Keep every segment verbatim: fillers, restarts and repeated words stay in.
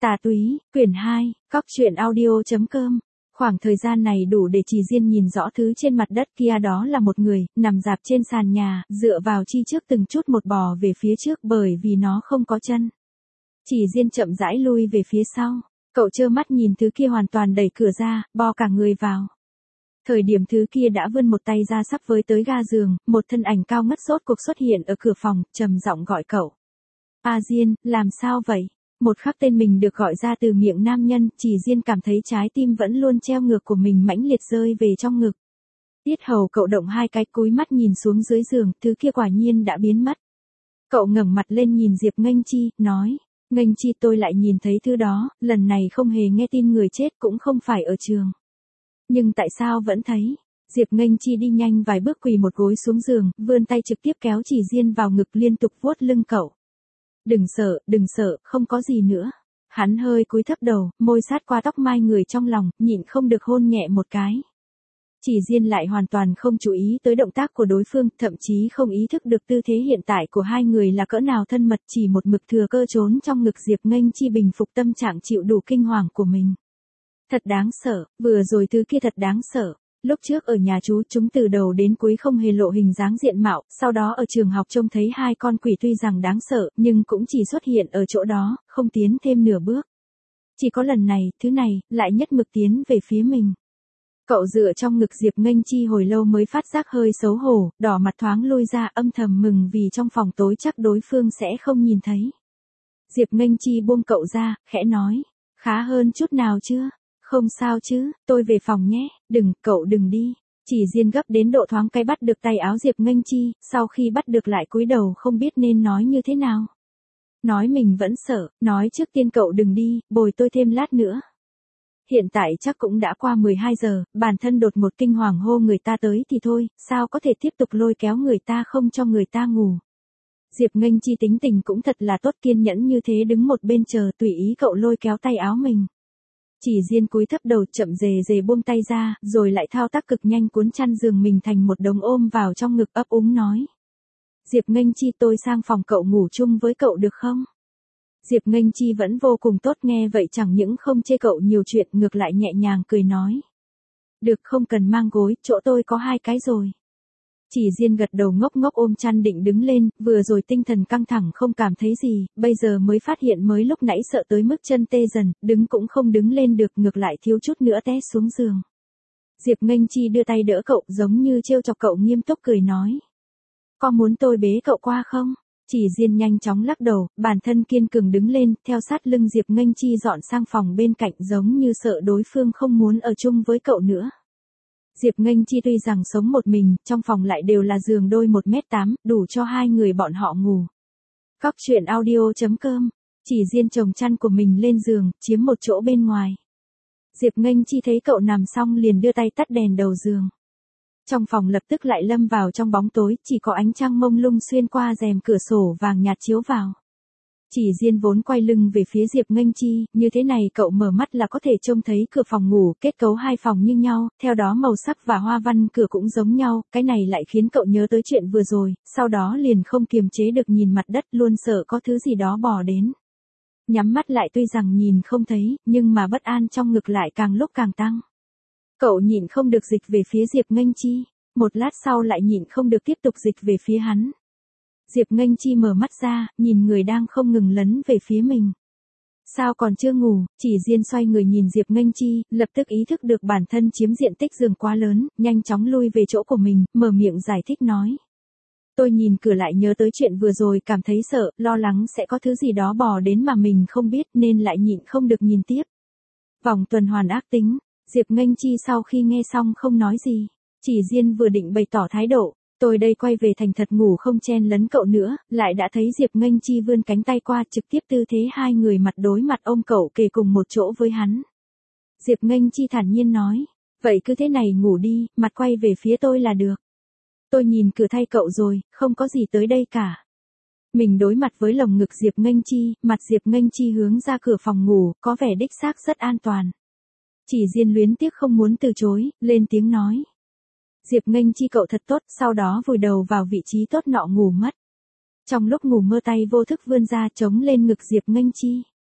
Tà túy, quyển hai, cóc truyện audio.com. Khoảng thời gian này đủ để Chỉ Diên nhìn rõ thứ trên mặt đất kia, đó là một người, nằm rạp trên sàn nhà, dựa vào chi trước từng chút một bò về phía trước bởi vì nó không có chân. Chỉ Diên chậm rãi lui về phía sau, cậu trơ mắt nhìn thứ kia hoàn toàn đẩy cửa ra, bo cả người vào. Thời điểm thứ kia đã vươn một tay ra sắp với tới ga giường, một thân ảnh cao ngất sốt cuộc xuất hiện ở cửa phòng, trầm giọng gọi cậu. A Diên, làm sao vậy? Một khắc tên mình được gọi ra từ miệng nam nhân, Chỉ Diên cảm thấy trái tim vẫn luôn treo ngược của mình mãnh liệt rơi về trong ngực. Tiết hầu cậu động hai cái, cúi mắt nhìn xuống dưới giường, thứ kia quả nhiên đã biến mất. Cậu ngẩng mặt lên nhìn Diệp Nghênh Chi, nói, Nghênh Chi, tôi lại nhìn thấy thứ đó, lần này không hề nghe tin người chết, cũng không phải ở trường. Nhưng tại sao vẫn thấy? Diệp Nghênh Chi đi nhanh vài bước, quỳ một gối xuống giường, vươn tay trực tiếp kéo Chỉ Diên vào ngực, liên tục vuốt lưng cậu. Đừng sợ, đừng sợ, không có gì nữa. Hắn hơi cúi thấp đầu, môi sát qua tóc mai người trong lòng, nhịn không được hôn nhẹ một cái. Chỉ Diên lại hoàn toàn không chú ý tới động tác của đối phương, thậm chí không ý thức được tư thế hiện tại của hai người là cỡ nào thân mật, chỉ một mực thừa cơ trốn trong ngực Diệp Nghênh Chi bình phục tâm trạng chịu đủ kinh hoàng của mình. Thật đáng sợ, vừa rồi thứ kia thật đáng sợ. Lúc trước ở nhà chú, chúng từ đầu đến cuối không hề lộ hình dáng diện mạo, sau đó ở trường học trông thấy hai con quỷ tuy rằng đáng sợ, nhưng cũng chỉ xuất hiện ở chỗ đó, không tiến thêm nửa bước. Chỉ có lần này, thứ này, lại nhất mực tiến về phía mình. Cậu dựa trong ngực Diệp Nghênh Chi hồi lâu mới phát giác hơi xấu hổ, đỏ mặt thoáng lui ra, âm thầm mừng vì trong phòng tối chắc đối phương sẽ không nhìn thấy. Diệp Nghênh Chi buông cậu ra, khẽ nói, khá hơn chút nào chưa? Không sao chứ, tôi về phòng nhé, đừng, cậu đừng đi. Chỉ Diên gấp đến độ thoáng cái bắt được tay áo Diệp Nghênh Chi, sau khi bắt được lại cúi đầu không biết nên nói như thế nào. Nói mình vẫn sợ, nói trước tiên cậu đừng đi, bồi tôi thêm lát nữa. Hiện tại chắc cũng đã qua mười hai giờ, bản thân đột một kinh hoàng hô người ta tới thì thôi, sao có thể tiếp tục lôi kéo người ta không cho người ta ngủ. Diệp Nghênh Chi tính tình cũng thật là tốt, kiên nhẫn như thế đứng một bên chờ tùy ý cậu lôi kéo tay áo mình. Chỉ Diên cúi thấp đầu chậm rề rề buông tay ra, rồi lại thao tác cực nhanh cuốn chăn giường mình thành một đống ôm vào trong ngực, ấp úng nói. Diệp Nghênh Chi, tôi sang phòng cậu ngủ chung với cậu được không? Diệp Nghênh Chi vẫn vô cùng tốt, nghe vậy chẳng những không chê cậu nhiều chuyện, ngược lại nhẹ nhàng cười nói. Được, không cần mang gối, chỗ tôi có hai cái rồi. Chỉ Diên gật đầu ngốc ngốc ôm chăn định đứng lên, vừa rồi tinh thần căng thẳng không cảm thấy gì, bây giờ mới phát hiện mới lúc nãy sợ tới mức chân tê dần, đứng cũng không đứng lên được, ngược lại thiếu chút nữa té xuống giường. Diệp Nghênh Chi đưa tay đỡ cậu, giống như trêu chọc cậu, nghiêm túc cười nói. Có muốn tôi bế cậu qua không? Chỉ Diên nhanh chóng lắc đầu, bản thân kiên cường đứng lên, theo sát lưng Diệp Nghênh Chi dọn sang phòng bên cạnh, giống như sợ đối phương không muốn ở chung với cậu nữa. Diệp Nghênh Chi tuy rằng sống một mình, trong phòng lại đều là giường đôi một mét tám, đủ cho hai người bọn họ ngủ. Cóc truyện audio.com. Chỉ Diên chồng chăn của mình lên giường, chiếm một chỗ bên ngoài. Diệp Nghênh Chi thấy cậu nằm xong liền đưa tay tắt đèn đầu giường. Trong phòng lập tức lại lâm vào trong bóng tối, chỉ có ánh trăng mông lung xuyên qua rèm cửa sổ vàng nhạt chiếu vào. Chỉ Diên vốn quay lưng về phía Diệp Nghênh Chi, như thế này cậu mở mắt là có thể trông thấy cửa phòng ngủ, kết cấu hai phòng như nhau, theo đó màu sắc và hoa văn cửa cũng giống nhau, cái này lại khiến cậu nhớ tới chuyện vừa rồi, sau đó liền không kiềm chế được nhìn mặt đất, luôn sợ có thứ gì đó bò đến. Nhắm mắt lại tuy rằng nhìn không thấy, nhưng mà bất an trong ngực lại càng lúc càng tăng. Cậu nhịn không được dịch về phía Diệp Nghênh Chi, một lát sau lại nhịn không được tiếp tục dịch về phía hắn. Diệp Nghênh Chi mở mắt ra, nhìn người đang không ngừng lấn về phía mình. Sao còn chưa ngủ? Chỉ Diên xoay người nhìn Diệp Nghênh Chi, lập tức ý thức được bản thân chiếm diện tích giường quá lớn, nhanh chóng lui về chỗ của mình, mở miệng giải thích nói. Tôi nhìn cửa lại nhớ tới chuyện vừa rồi, cảm thấy sợ, lo lắng sẽ có thứ gì đó bò đến mà mình không biết nên lại nhịn không được nhìn tiếp. Vòng tuần hoàn ác tính. Diệp Nghênh Chi sau khi nghe xong không nói gì. Chỉ Diên vừa định bày tỏ thái độ. Tôi đây quay về thành thật ngủ không chen lấn cậu nữa, lại đã thấy Diệp Nghênh Chi vươn cánh tay qua, trực tiếp tư thế hai người mặt đối mặt ôm cậu kề cùng một chỗ với hắn. Diệp Nghênh Chi thản nhiên nói, vậy cứ thế này ngủ đi, mặt quay về phía tôi là được. Tôi nhìn cửa thay cậu rồi, không có gì tới đây cả. Mình đối mặt với lồng ngực Diệp Nghênh Chi, mặt Diệp Nghênh Chi hướng ra cửa phòng ngủ, có vẻ đích xác rất an toàn. Chỉ Diên luyến tiếc không muốn từ chối, lên tiếng nói. Diệp Nghênh Chi cậu thật tốt, sau đó vùi đầu vào vị trí tốt nọ ngủ mất. Trong lúc ngủ mơ tay vô thức vươn ra chống lên ngực Diệp Nghênh Chi.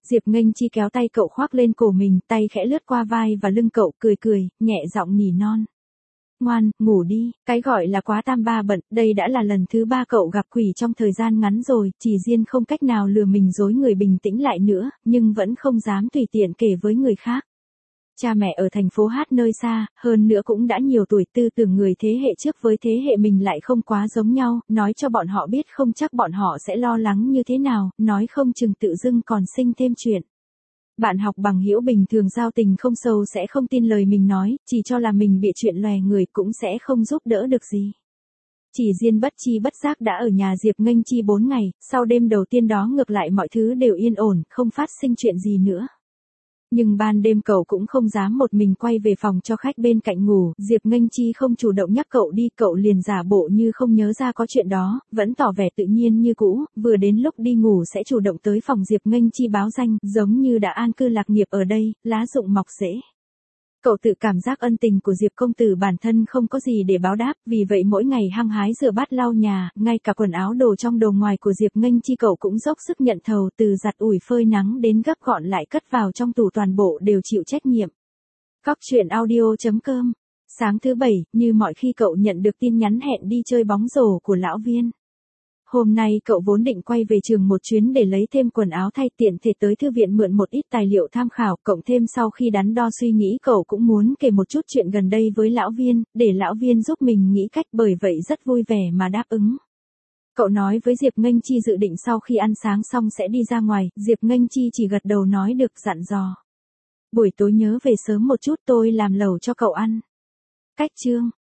Diệp Nghênh Chi kéo tay cậu khoác lên cổ mình, tay khẽ lướt qua vai và lưng cậu, cười cười, nhẹ giọng nỉ non. Ngoan, ngủ đi, cái gọi là quá tam ba bận, đây đã là lần thứ ba cậu gặp quỷ trong thời gian ngắn rồi, Chỉ Diên không cách nào lừa mình dối người bình tĩnh lại nữa, nhưng vẫn không dám tùy tiện kể với người khác. Cha mẹ ở thành phố Hát nơi xa, hơn nữa cũng đã nhiều tuổi, tư tưởng người thế hệ trước với thế hệ mình lại không quá giống nhau, nói cho bọn họ biết không chắc bọn họ sẽ lo lắng như thế nào, nói không chừng tự dưng còn sinh thêm chuyện. Bạn học bằng hữu bình thường giao tình không sâu sẽ không tin lời mình nói, chỉ cho là mình bị chuyện lòe người cũng sẽ không giúp đỡ được gì. Chỉ Diên bất chi bất giác đã ở nhà Diệp Nghênh Chi bốn ngày, sau đêm đầu tiên đó ngược lại mọi thứ đều yên ổn, không phát sinh chuyện gì nữa. Nhưng ban đêm cậu cũng không dám một mình quay về phòng cho khách bên cạnh ngủ, Diệp Nghênh Chi không chủ động nhắc cậu đi, cậu liền giả bộ như không nhớ ra có chuyện đó, vẫn tỏ vẻ tự nhiên như cũ, vừa đến lúc đi ngủ sẽ chủ động tới phòng Diệp Nghênh Chi báo danh, giống như đã an cư lạc nghiệp ở đây, lá rụng mọc rễ. Cậu tự cảm giác ân tình của Diệp công tử bản thân không có gì để báo đáp, vì vậy mỗi ngày hăng hái rửa bát lau nhà, ngay cả quần áo đồ trong đồ ngoài của Diệp Nghênh Chi cậu cũng dốc sức nhận thầu, từ giặt ủi phơi nắng đến gấp gọn lại cất vào trong tủ toàn bộ đều chịu trách nhiệm. Cóc truyện audio chấm com. Sáng thứ bảy, như mọi khi cậu nhận được tin nhắn hẹn đi chơi bóng rổ của lão Viên. Hôm nay cậu vốn định quay về trường một chuyến để lấy thêm quần áo thay, tiện thể tới thư viện mượn một ít tài liệu tham khảo, cộng thêm sau khi đắn đo suy nghĩ cậu cũng muốn kể một chút chuyện gần đây với lão Viên, để lão Viên giúp mình nghĩ cách, bởi vậy rất vui vẻ mà đáp ứng. Cậu nói với Diệp Nghênh Chi dự định sau khi ăn sáng xong sẽ đi ra ngoài, Diệp Nghênh Chi chỉ gật đầu nói được, dặn dò. Buổi tối nhớ về sớm một chút, tôi làm lẩu cho cậu ăn. Cách chương